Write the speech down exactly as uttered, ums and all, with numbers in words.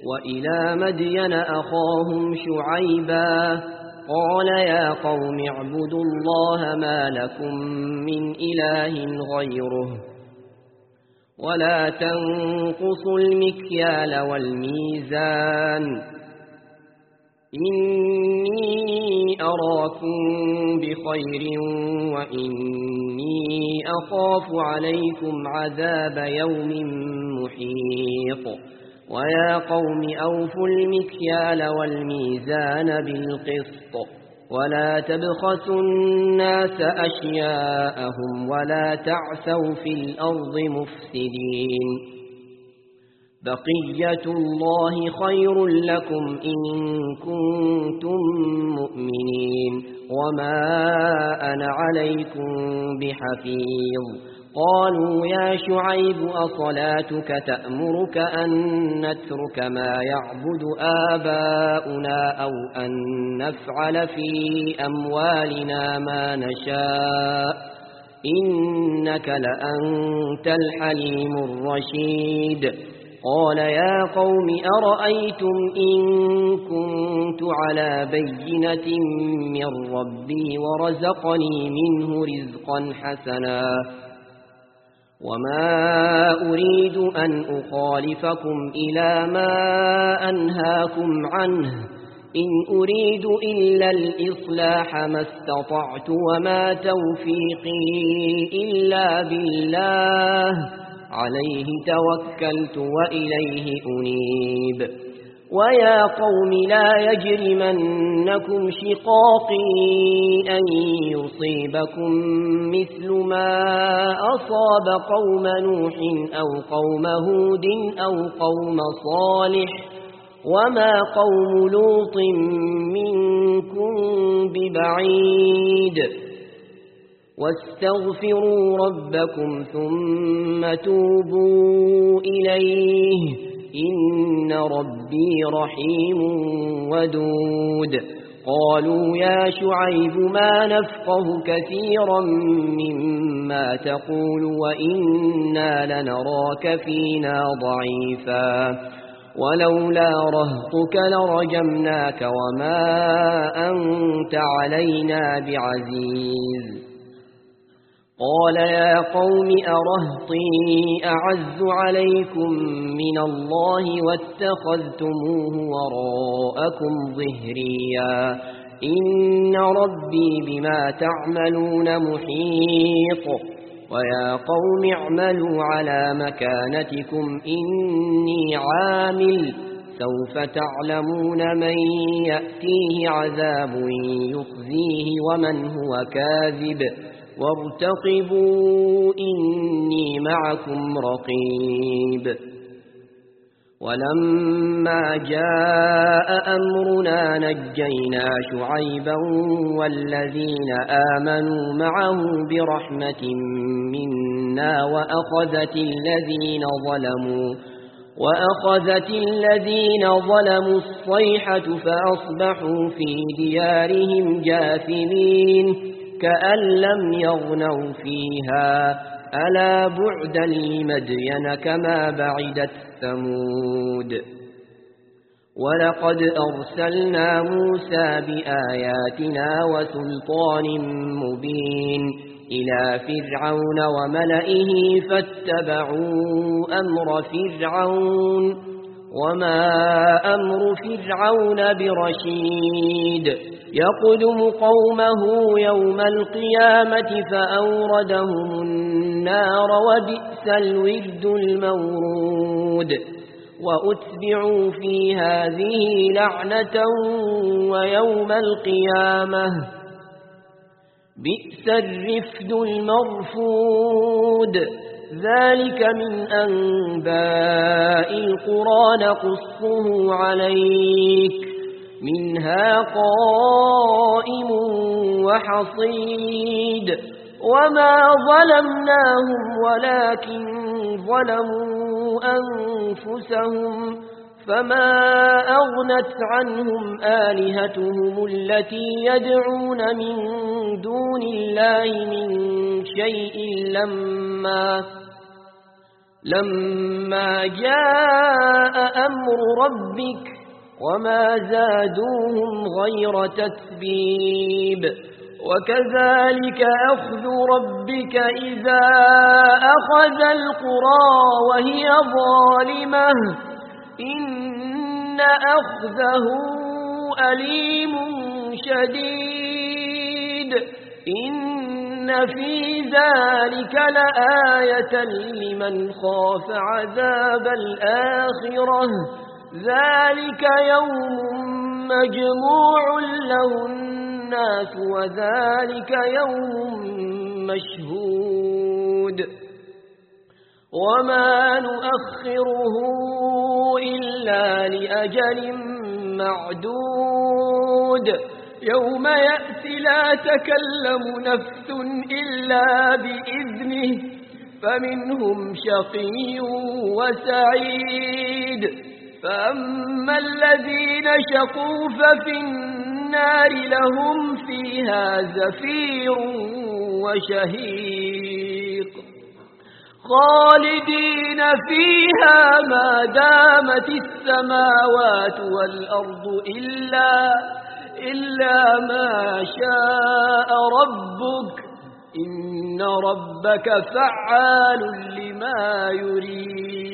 وإلى مدين أخاهم شعيبا قال يا قوم اعبدوا الله ما لكم من إله غيره ولا تنقصوا المكيال والميزان إني أراكم بخير وإني أخاف عليكم عذاب يوم محيط ويا قوم أوفوا المكيال والميزان بالقسط ولا تبخسوا الناس أشياءهم ولا تعثوا في الأرض مفسدين بقية الله خير لكم إن كنتم مؤمنين وما أنا عليكم بحفيظ قالوا يا شعيب أصلاتك تأمرك أن نترك ما يعبد آباؤنا أو أن نفعل في أموالنا ما نشاء إنك لأنت الحليم الرشيد قال يا قوم أرأيتم إن كنت على بينة من ربي ورزقني منه رزقا حسنا وما أريد أن أخالفكم إلى ما أنهاكم عنه إن أريد إلا الإصلاح ما استطعت وما توفيقي إلا بالله عليه توكلت وإليه أنيب ويا قوم لا يجرمنكم شقاقي أن يصيبكم مثل ما أصاب قوم نوح أو قوم هود أو قوم صالح وما قوم لوط منكم ببعيد واستغفروا ربكم ثم توبوا إليه إن ربي رحيم ودود قالوا يا شعيب ما نفقه كثيرا مما تقول وإنا لنراك فينا ضعيفا ولولا رهطك لرجمناك وما أنت علينا بعزيز قال يا قوم أرهطي أعز عليكم من الله واتخذتموه وراءكم ظهريا إن ربي بما تعملون محيط ويا قوم اعملوا على مكانتكم إني عامل سوف تعلمون من يأتيه عذاب يخزيه ومن هو كاذب وارتقبوا إني معكم رقيب ولما جاء أمرنا نجينا شعيبا والذين آمنوا معه برحمة منا وأخذت الذين ظلموا وأخذت الذين ظلموا الصيحة فأصبحوا في ديارهم جاثمين كأن لم يغنوا فيها ألا بعدا لمدين كما بعدت ثمود ولقد أرسلنا موسى بآياتنا وسلطان مبين إلى فرعون وملئه فاتبعوا أمر فرعون وما أمر فرعون برشيد يقدم قومه يوم القيامة فأوردهم النار وبئس الورد المورود وأتبعوا في هذه لعنة ويوم القيامة بئس الرفد المرفود ذلك من أنباء القرى نقصه عليك منها قائم وحصيد وما ظلمناهم ولكن ظلموا أنفسهم فما أغنت عنهم آلهتهم التي يدعون من دون الله من شيء لما لما جاء أمر ربك وما زادوهم غير تتبيب وكذلك أخذ ربك إذا أخذ القرى وهي ظالمة إن أخذه أليم شديد إن في ذلك لآية لمن خاف عذاب الآخرة ذلك يوم مجموع له الناس وذلك يوم مشهود وما نؤخره إلا لأجل معدود يوم يأتي لا تكلم نفس إلا بإذنه فمنهم شقي وسعيد فأما الذين شقوا ففي النار لهم فيها زفير وشهيق خالدين فيها ما دامت السماوات والأرض إلا, إلا ما شاء ربك إن ربك فعال لما يريد